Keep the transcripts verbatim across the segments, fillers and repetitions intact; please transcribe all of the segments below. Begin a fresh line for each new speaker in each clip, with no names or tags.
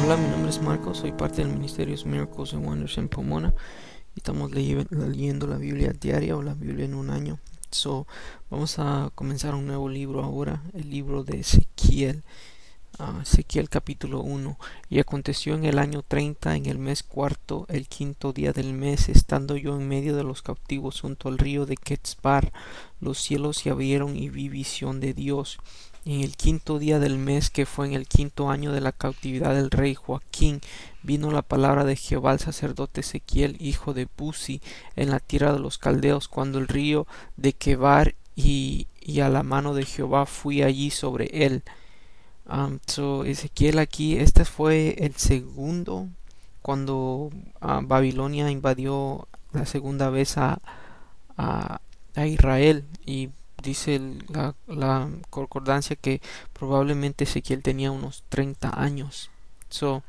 Hola, mi nombre es Marcos, soy parte del Ministerio Miracles and Wonders en Pomona y estamos le- leyendo la Biblia diaria o la Biblia en un año. So, vamos a comenzar un nuevo libro ahora, el libro de Ezequiel, ah, Ezequiel capítulo uno. Y aconteció en el año treinta, en el mes cuarto, el quinto día del mes, estando yo en medio de los cautivos junto al río de Quetzbar, los cielos se abrieron y vi visión de Dios. En el quinto día del mes, que fue en el quinto año de la cautividad del rey Joaquín, vino la palabra de Jehová al sacerdote Ezequiel, hijo de Buzi, en la tierra de los caldeos, cuando el río de Quebar y, y a la mano de Jehová fui allí sobre él. Um, so Ezequiel aquí, este fue el segundo cuando uh, Babilonia invadió la segunda vez a, a, a Israel, y dice el- la, la concordancia que probablemente Ezequiel tenía unos treinta años. So,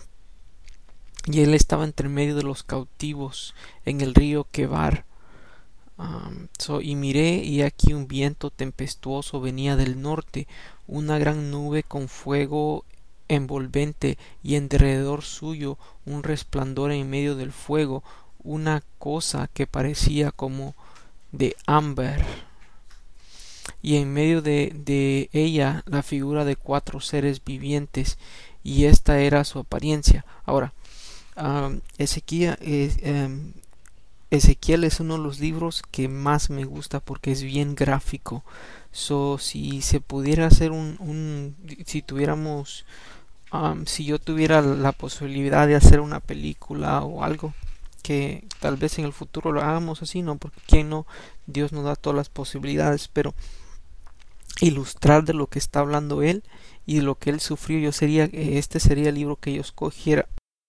y él estaba entre medio de los cautivos en el río Quebar. Um, so, y miré, y aquí un viento tempestuoso venía del norte, una gran nube con fuego envolvente, y en derredor suyo un resplandor en medio del fuego, una cosa que parecía como de ámbar, y en medio de, de ella la figura de cuatro seres vivientes, y esta era su apariencia. Ahora, um, Ezequiel, eh, um, Ezequiel es uno de los libros que más me gusta porque es bien gráfico. So, si se pudiera hacer un, un si tuviéramos, um, si yo tuviera la posibilidad de hacer una película o algo, que tal vez en el futuro lo hagamos así, ¿no? Porque quién no, Dios nos da todas las posibilidades, pero ilustrar de lo que está hablando él y de lo que él sufrió, yo sería, este sería el libro que yo escogiera.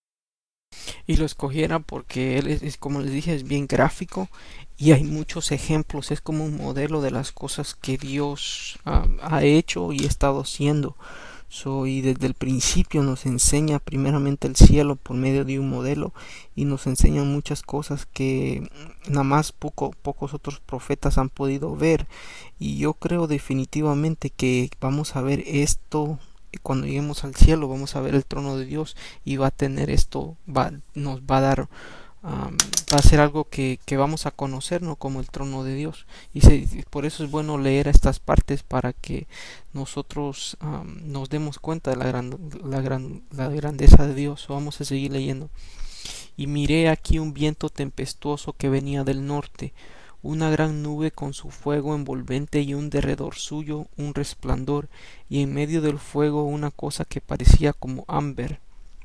Y lo escogiera porque él es, es, como les dije, es bien gráfico y hay muchos ejemplos. Es como un modelo de las cosas que Dios um, ha hecho y ha estado haciendo. So, y desde el principio nos enseña primeramente el cielo por medio de un modelo, y nos enseña muchas cosas que nada más poco, pocos otros profetas han podido ver. Y yo creo definitivamente que vamos a ver esto cuando lleguemos al cielo. Vamos a ver el trono de Dios, y va a tener esto, va, nos va a dar, um, va a ser algo que, que vamos a conocer, ¿no? Como el trono de Dios. Y se, por eso es bueno leer estas partes, para que nosotros um, nos demos cuenta de la, gran, la, gran, la grandeza de Dios. Vamos a seguir leyendo. Y miré aquí un viento tempestuoso que venía del norte, una gran nube con su fuego envolvente, y un derredor suyo un resplandor, y en medio del fuego una cosa que parecía como ámbar,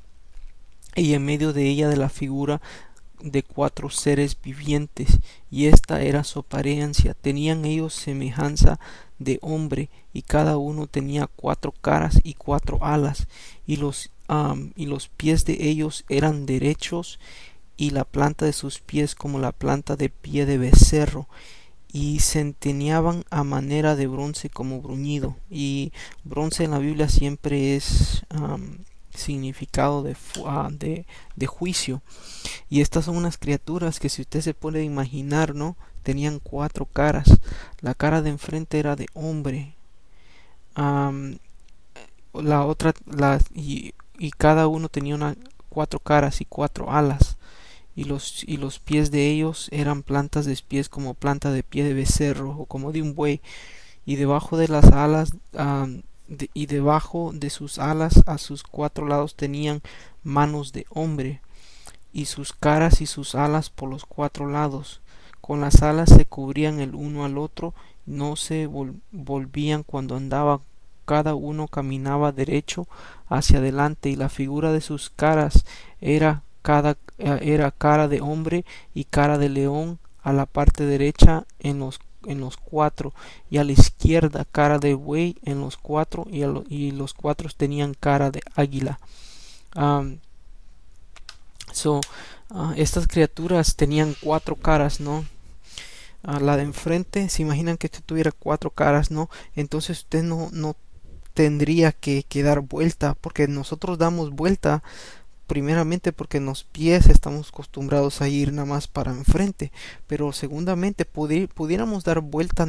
y en medio de ella de la figura de cuatro seres vivientes, y esta era su apariencia. Tenían ellos semejanza de hombre, y cada uno tenía cuatro caras y cuatro alas, y los, um, y los pies de ellos eran derechos, y la planta de sus pies como la planta de pie de becerro, y centelleaban a manera de bronce como bruñido. Y bronce en la Biblia siempre es um, significado de, uh, de, de juicio. Y estas son unas criaturas que, si usted se puede imaginar, ¿no? Tenían cuatro caras. La cara de enfrente era de hombre. Um, la otra, la, y, y cada uno tenía una, cuatro caras y cuatro alas. Y los, y los pies de ellos eran plantas de pies como planta de pie de becerro o como de un buey. Y debajo de las alas, um, de, y debajo de sus alas a sus cuatro lados tenían manos de hombre, y sus caras y sus alas por los cuatro lados. Con las alas se cubrían el uno al otro, no se vol volvían cuando andaba, cada uno caminaba derecho hacia adelante, y la figura de sus caras era cada era cara de hombre y cara de león a la parte derecha en los en los cuatro, y a la izquierda cara de buey en los cuatro, y, lo, y los cuatro tenían cara de águila. Um, So, uh, estas criaturas tenían cuatro caras, ¿no? Uh, la de enfrente, se imaginan que usted tuviera cuatro caras, ¿no? Entonces usted no, no tendría que, que dar vuelta, porque nosotros damos vuelta primeramente porque en los pies estamos acostumbrados a ir nada más para enfrente, pero segundamente pudi pudiéramos dar vuelta, ¿no?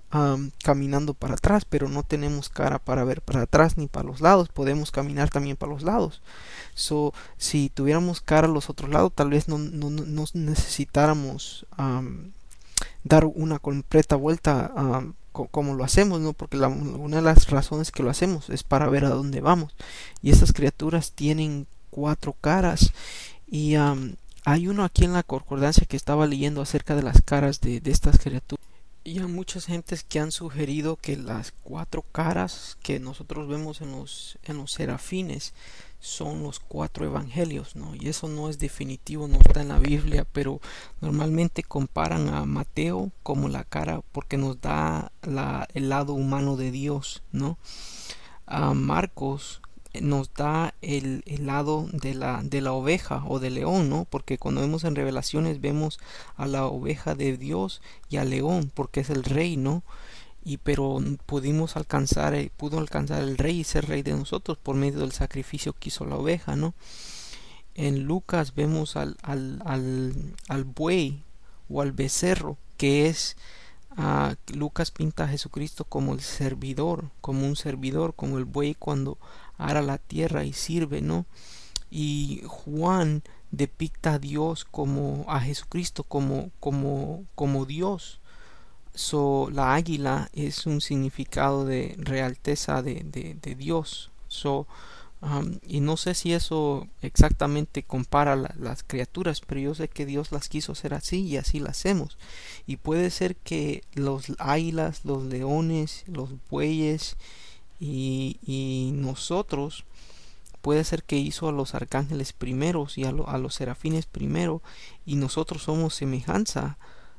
um, caminando para atrás, pero no tenemos cara para ver para atrás ni para los lados. Podemos caminar también para los lados. So, si tuviéramos cara a los otros lados, tal vez no, no, no necesitáramos um, dar una completa vuelta um, co como lo hacemos, ¿no? Porque la, una de las razones que lo hacemos es para ver a dónde vamos. Y estas criaturas tienen cuatro caras. Y um, hay uno aquí en la concordancia que estaba leyendo acerca de las caras de, de estas criaturas. Y hay muchas gentes que han sugerido que las cuatro caras que nosotros vemos en los, en los serafines son los cuatro evangelios, ¿no? Y eso no es definitivo, no está en la Biblia, pero normalmente comparan a Mateo como la cara porque nos da la, el lado humano de Dios, ¿no? A Marcos nos da el, el lado de la, de la oveja o del león, ¿no? Porque cuando vemos en Revelaciones vemos a la oveja de Dios y al león, porque es el rey, ¿no? Y pero pudimos alcanzar, pudo alcanzar el rey y ser rey de nosotros por medio del sacrificio que hizo la oveja, ¿no? En Lucas vemos al, al, al, al buey o al becerro, que es Uh, Lucas pinta a Jesucristo como el servidor, como un servidor, como el buey cuando ara la tierra y sirve, ¿no? Y Juan depicta a Dios como a Jesucristo como como como Dios. So, la águila es un significado de realteza de, de, de Dios. So, Um, y no sé si eso exactamente compara la, las criaturas, pero yo sé que Dios las quiso hacer así y así las hacemos. Y puede ser que los águilas, los leones, los bueyes y, y nosotros, puede ser que hizo a los arcángeles primeros y a, lo, a los serafines primero, y nosotros somos semejanza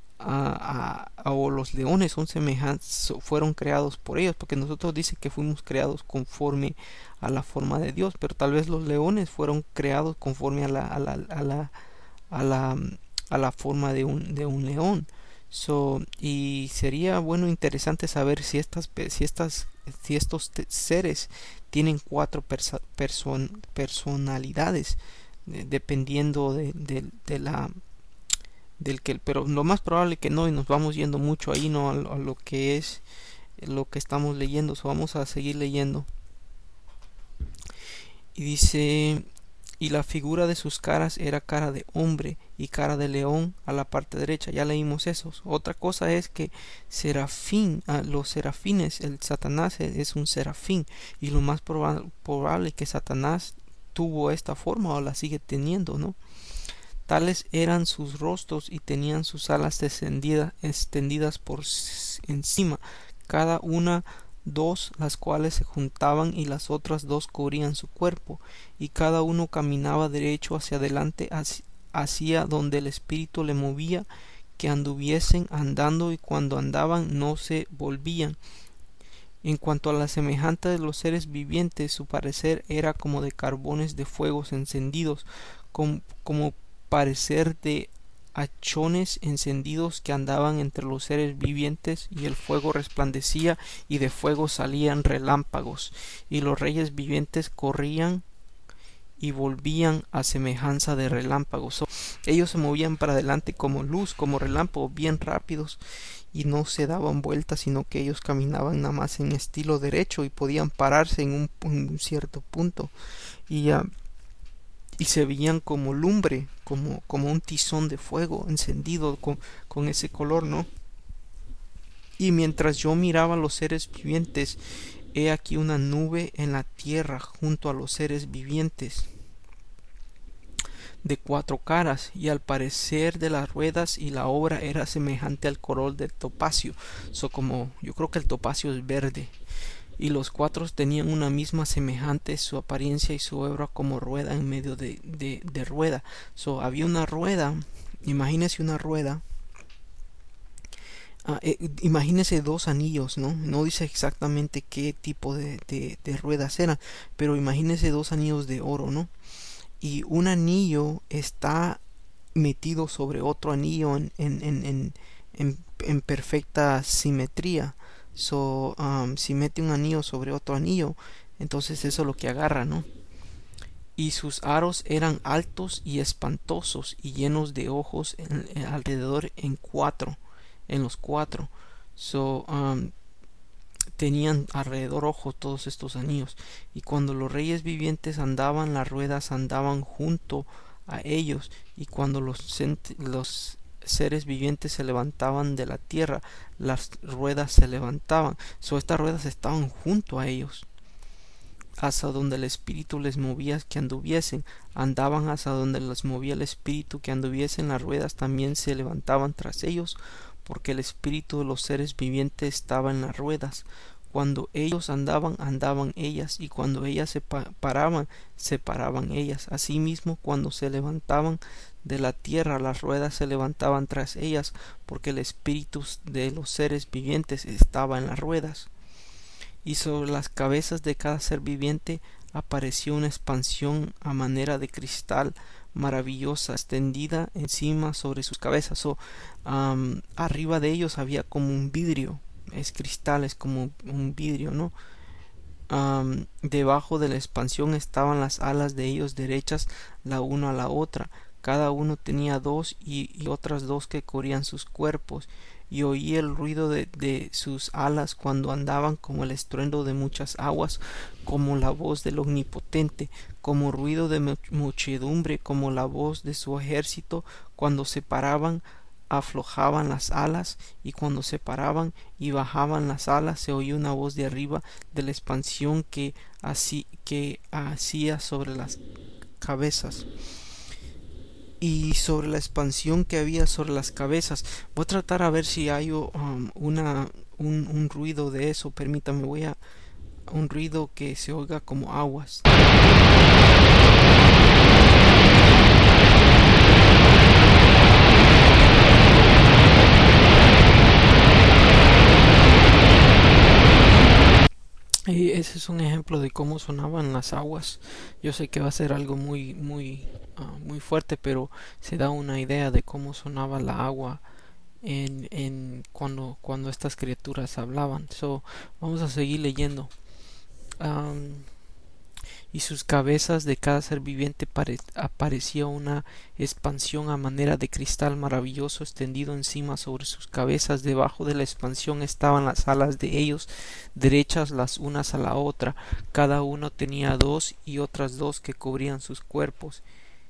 A, a, o los leones son semejantes, fueron creados por ellos, porque nosotros dice que fuimos creados conforme a la forma de Dios, pero tal vez los leones fueron creados conforme a la a la a la a la, a la forma de un de un león. So, y sería bueno interesante saber si estas si estas si estos seres tienen cuatro perso person personalidades, de, dependiendo de, de, de la del que, pero lo más probable que no, y nos vamos yendo mucho ahí, no, a, a lo que es lo que estamos leyendo. So, vamos a seguir leyendo. Y dice: y la figura de sus caras era cara de hombre y cara de león a la parte derecha. Ya leímos esos. Otra cosa es que serafín, ah, los serafines, el Satanás es un serafín, y lo más proba probable que Satanás tuvo esta forma o la sigue teniendo, ¿no? Tales eran sus rostros y tenían sus alas descendidas, extendidas por encima, cada una dos, las cuales se juntaban y las otras dos cubrían su cuerpo, y cada uno caminaba derecho hacia adelante hacia donde el espíritu le movía, que anduviesen andando, y cuando andaban no se volvían. En cuanto a la semejanza de los seres vivientes, su parecer era como de carbones de fuegos encendidos, como, como parecer de hachones encendidos que andaban entre los seres vivientes, y el fuego resplandecía y de fuego salían relámpagos, y los reyes vivientes corrían y volvían a semejanza de relámpagos. So, ellos se movían para adelante como luz, como relámpagos, bien rápidos, y no se daban vueltas, sino que ellos caminaban nada más en estilo derecho y podían pararse en un, en un cierto punto, y uh, y se veían como lumbre, como, como un tizón de fuego encendido con, con ese color, ¿no? Y mientras yo miraba a los seres vivientes, he aquí una nube en la tierra junto a los seres vivientes, de cuatro caras, y al parecer de las ruedas y la obra era semejante al color del topacio. So, como yo creo que el topacio es verde. Y los cuatro tenían una misma semejante, su apariencia y su obra como rueda en medio de, de, de rueda. So, había una rueda, imagínese una rueda, uh, eh, imagínese dos anillos, ¿no? No dice exactamente qué tipo de, de, de ruedas eran, pero imagínese dos anillos de oro, ¿no? Y un anillo está metido sobre otro anillo en, en, en, en, en, en perfecta simetría. So, um, si mete un anillo sobre otro anillo, entonces eso es lo que agarra, ¿no? Y sus aros eran altos y espantosos y llenos de ojos en, en, alrededor en cuatro, en los cuatro. So, um, tenían alrededor ojo todos estos anillos, y cuando los reyes vivientes andaban, las ruedas andaban junto a ellos, y cuando los, los seres vivientes se levantaban de la tierra, las ruedas se levantaban. So, estas ruedas estaban junto a ellos, hasta donde el espíritu les movía que anduviesen. Andaban hasta donde les movía el espíritu que anduviesen. Las ruedas también se levantaban tras ellos, porque el espíritu de los seres vivientes estaba en las ruedas. Cuando ellos andaban, andaban ellas, y cuando ellas se pa paraban, se paraban ellas. Asimismo, cuando se levantaban de la tierra, las ruedas se levantaban tras ellas, porque el espíritu de los seres vivientes estaba en las ruedas. Y sobre las cabezas de cada ser viviente apareció una expansión a manera de cristal maravillosa, extendida encima sobre sus cabezas. So, um, arriba de ellos había como un vidrio. Es cristal, es como un vidrio, ¿no? Um, debajo de la expansión estaban las alas de ellos derechas la una a la otra. Cada uno tenía dos, y, y otras dos que cubrían sus cuerpos. Y oí el ruido de, de sus alas cuando andaban, como el estruendo de muchas aguas, como la voz del Omnipotente, como ruido de muchedumbre, como la voz de su ejército. Cuando se paraban, aflojaban las alas, y cuando se paraban y bajaban las alas, se oía una voz de arriba de la expansión que así que hacía sobre las cabezas. Y sobre la expansión que había sobre las cabezas, voy a tratar a ver si hay um, una un, un ruido de eso. Permítame, voy a un ruido que se oiga como aguas. Y ese es un ejemplo de cómo sonaban las aguas. Yo sé que va a ser algo muy muy uh, muy fuerte, pero se da una idea de cómo sonaba la agua en, en cuando cuando estas criaturas hablaban. So, vamos a seguir leyendo. Um, y sus cabezas de cada ser viviente aparecía una expansión a manera de cristal maravilloso extendido encima sobre sus cabezas. Debajo de la expansión estaban las alas de ellos, derechas las unas a la otra. Cada uno tenía dos, y otras dos que cubrían sus cuerpos.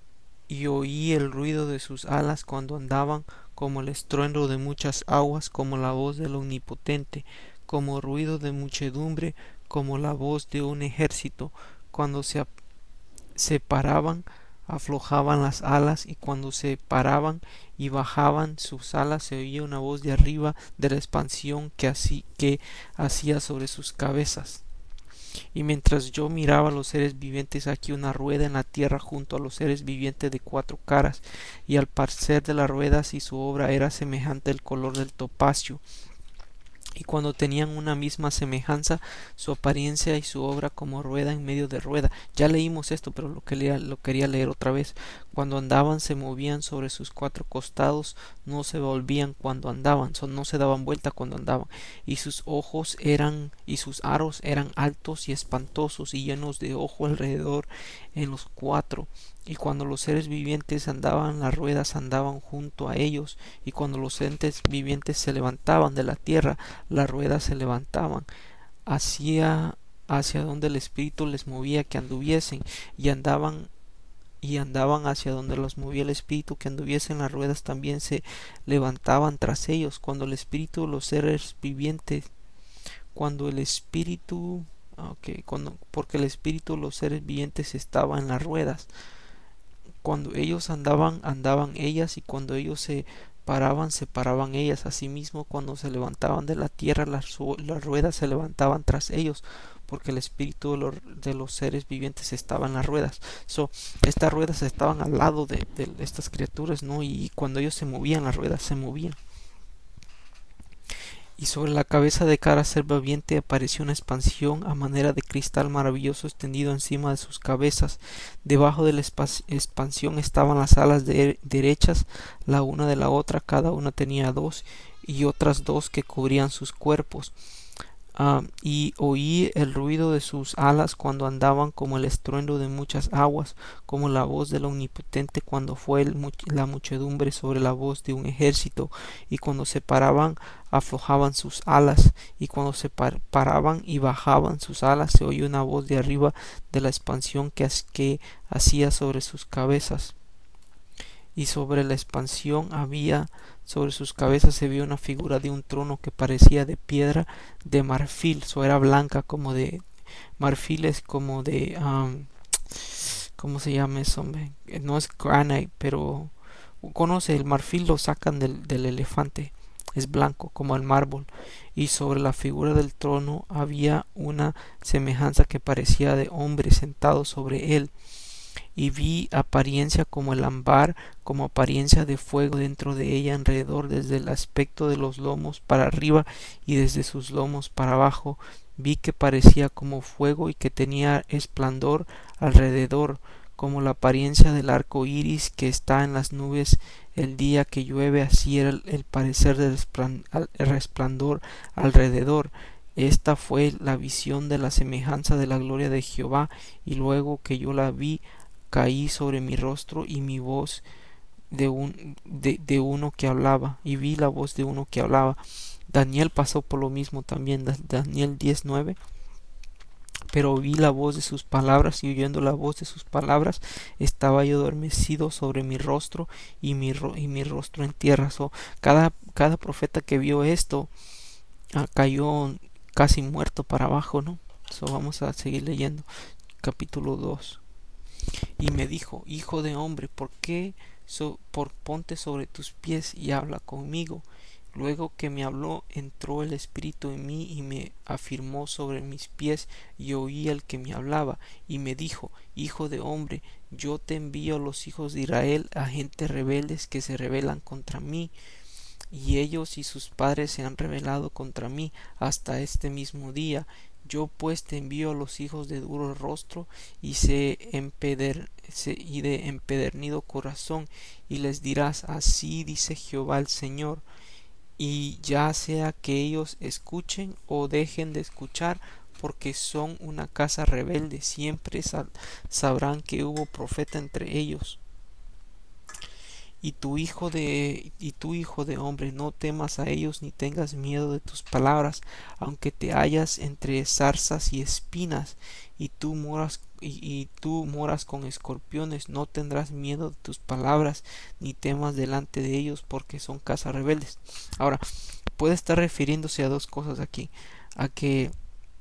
Y oí el ruido de sus alas cuando andaban, como el estruendo de muchas aguas, como la voz del Omnipotente, como ruido de muchedumbre, como la voz de un ejército. Cuando se separaban, aflojaban las alas, y cuando se paraban y bajaban sus alas, se oía una voz de arriba de la expansión que, así, que hacía sobre sus cabezas. Y mientras yo miraba a los seres vivientes, aquí una rueda en la tierra junto a los seres vivientes de cuatro caras, y al parecer de las ruedas y su obra era semejante al color del topacio. Y cuando tenían una misma semejanza, su apariencia y su obra como rueda en medio de rueda. Ya leímos esto, pero lo, que lea, lo quería leer otra vez. Cuando andaban se movían sobre sus cuatro costados, no se volvían cuando andaban, so, no se daban vuelta cuando andaban. Y sus ojos eran, y sus aros eran altos y espantosos, y llenos de ojo alrededor en los cuatro. Y cuando los seres vivientes andaban, las ruedas andaban junto a ellos, y cuando los seres vivientes se levantaban de la tierra, las ruedas se levantaban hacia, hacia donde el espíritu les movía que anduviesen, y andaban y andaban hacia donde los movía el espíritu que anduviesen. Las ruedas también se levantaban tras ellos. Cuando el espíritu de los seres vivientes, cuando el espíritu, okay, cuando, porque el espíritu de los seres vivientes estaba en las ruedas. Cuando ellos andaban, andaban ellas, y cuando ellos se paraban, se paraban ellas. Asimismo, cuando se levantaban de la tierra, las, las ruedas se levantaban tras ellos, porque el espíritu de los, de los seres vivientes estaba en las ruedas. So, estas ruedas estaban al lado de, de estas criaturas, ¿no? Y cuando ellos se movían, las ruedas se movían. Y sobre la cabeza de cada ser viviente apareció una expansión a manera de cristal maravilloso extendido encima de sus cabezas. Debajo de la expansión estaban las alas de derechas la una de la otra. Cada una tenía dos, y otras dos que cubrían sus cuerpos. Ah, y oí el ruido de sus alas cuando andaban, como el estruendo de muchas aguas, como la voz del Omnipotente cuando fue el much- la muchedumbre sobre la voz de un ejército, y cuando se paraban aflojaban sus alas, y cuando se par- paraban y bajaban sus alas se oyó una voz de arriba de la expansión que, has- que hacía sobre sus cabezas. Y sobre la expansión había, sobre sus cabezas se vio una figura de un trono que parecía de piedra de marfil, o era blanca como de marfiles, como de um, ¿cómo se llama eso, hombre? Eh, no es granite, pero conoce el marfil, lo sacan del, del elefante, es blanco como el mármol, y sobre la figura del trono había una semejanza que parecía de hombre sentado sobre él, y vi apariencia como el ámbar, como apariencia de fuego dentro de ella alrededor, desde el aspecto de los lomos para arriba y desde sus lomos para abajo. Vi que parecía como fuego y que tenía resplandor alrededor, como la apariencia del arco iris que está en las nubes el día que llueve, así era el, el parecer del resplandor alrededor. Esta fue la visión de la semejanza de la gloria de Jehová, y luego que yo la vi, caí sobre mi rostro, y mi voz de, un, de, de uno que hablaba, y vi la voz de uno que hablaba. Daniel pasó por lo mismo también, Daniel diez nueve. Pero oí la voz de sus palabras, y oyendo la voz de sus palabras estaba yo adormecido sobre mi rostro, y mi, ro y mi rostro en tierra. So, cada, cada profeta que vio esto ah, cayó casi muerto para abajo, ¿no? So, vamos a seguir leyendo capítulo dos. Y me dijo: hijo de hombre, ¿por qué so, por ponte sobre tus pies y habla conmigo? Luego que me habló, entró el espíritu en mí y me afirmó sobre mis pies, y oí al que me hablaba, y me dijo: hijo de hombre, yo te envío a los hijos de Israel, a gente rebeldes que se rebelan contra mí, y ellos y sus padres se han rebelado contra mí hasta este mismo día. Yo pues te envío a los hijos de duro rostro y, se empeder, se, y de empedernido corazón, y les dirás: así dice Jehová el Señor. Y ya sea que ellos escuchen o dejen de escuchar, porque son una casa rebelde, siempre sabrán que hubo profeta entre ellos. Y tu hijo de y tu hijo de hombre, no temas a ellos ni tengas miedo de tus palabras, aunque te hallas entre zarzas y espinas, y tú moras y, y tú moras con escorpiones, no tendrás miedo de tus palabras, ni temas delante de ellos, porque son casas rebeldes. Ahora, puede estar refiriéndose a dos cosas aquí: a que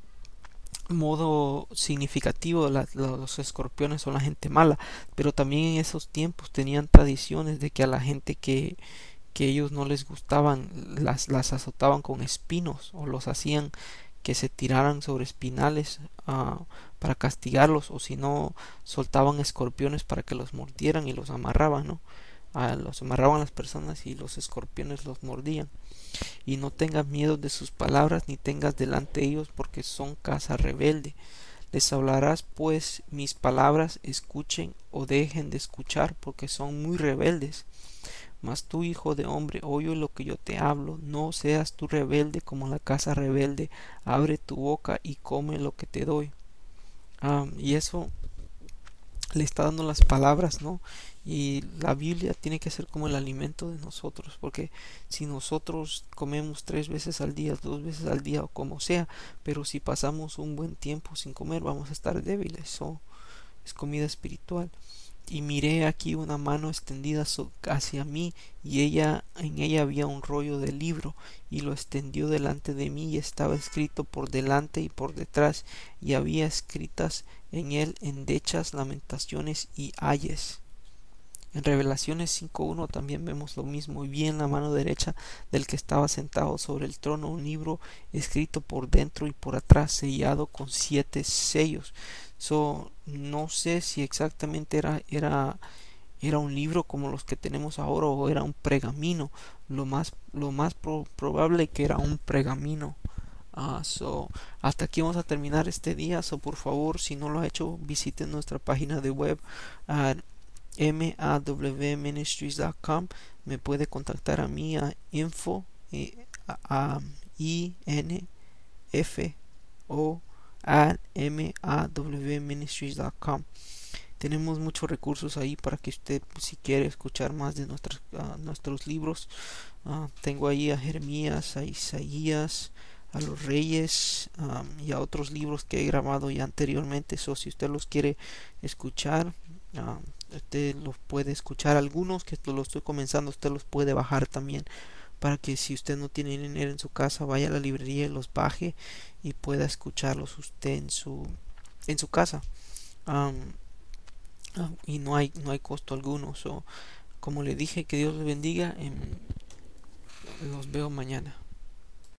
modo significativo la, los escorpiones son la gente mala, pero también en esos tiempos tenían tradiciones de que a la gente que, que ellos no les gustaban las, las azotaban con espinos, o los hacían que se tiraran sobre espinales uh, para castigarlos, o si no soltaban escorpiones para que los mordieran y los amarraban, ¿no? Uh, los amarraban las personas y los escorpiones los mordían. Y no tengas miedo de sus palabras, ni tengas delante de ellos, porque son casa rebelde. Les hablarás pues mis palabras, escuchen o dejen de escuchar, porque son muy rebeldes. Mas tú, hijo de hombre, oye lo que yo te hablo, no seas tú rebelde como la casa rebelde, abre tu boca y come lo que te doy. Um, y eso le está dando las palabras, ¿no? Y la Biblia tiene que ser como el alimento de nosotros, porque si nosotros comemos tres veces al día, dos veces al día, o como sea, pero si pasamos un buen tiempo sin comer, vamos a estar débiles. Eso es comida espiritual. Y miré aquí una mano extendida hacia mí, y ella en ella había un rollo de libro, y lo extendió delante de mí, y estaba escrito por delante y por detrás, y había escritas en él endechas, lamentaciones y ayes. En Revelaciones cinco uno también vemos lo mismo: y vi en la mano derecha del que estaba sentado sobre el trono un libro escrito por dentro y por atrás, sellado con siete sellos. So, no sé si exactamente era, era, era un libro como los que tenemos ahora, o era un pergamino. Lo más, lo más pro probable que era un pergamino. Uh, so, hasta aquí vamos a terminar este día. So, por favor, si no lo ha hecho, visiten nuestra página de web, uh, mawministries punto com. Me puede contactar a mí a info eh, a, a, i n F O A M A W Ministries punto com. Tenemos muchos recursos ahí para que usted, si quiere escuchar más de nuestros, uh, nuestros libros. Uh, tengo ahí a Jeremías, a Isaías, a los Reyes, um, y a otros libros que he grabado ya anteriormente. So, si usted los quiere escuchar, uh, usted los puede escuchar. Algunos que lo estoy comenzando, usted los puede bajar también, para que si usted no tiene dinero en su casa, vaya a la librería y los baje y pueda escucharlos usted en su en su casa. Um, uh, y no hay no hay costo alguno. So, como le dije, que Dios les bendiga. Em, los veo mañana.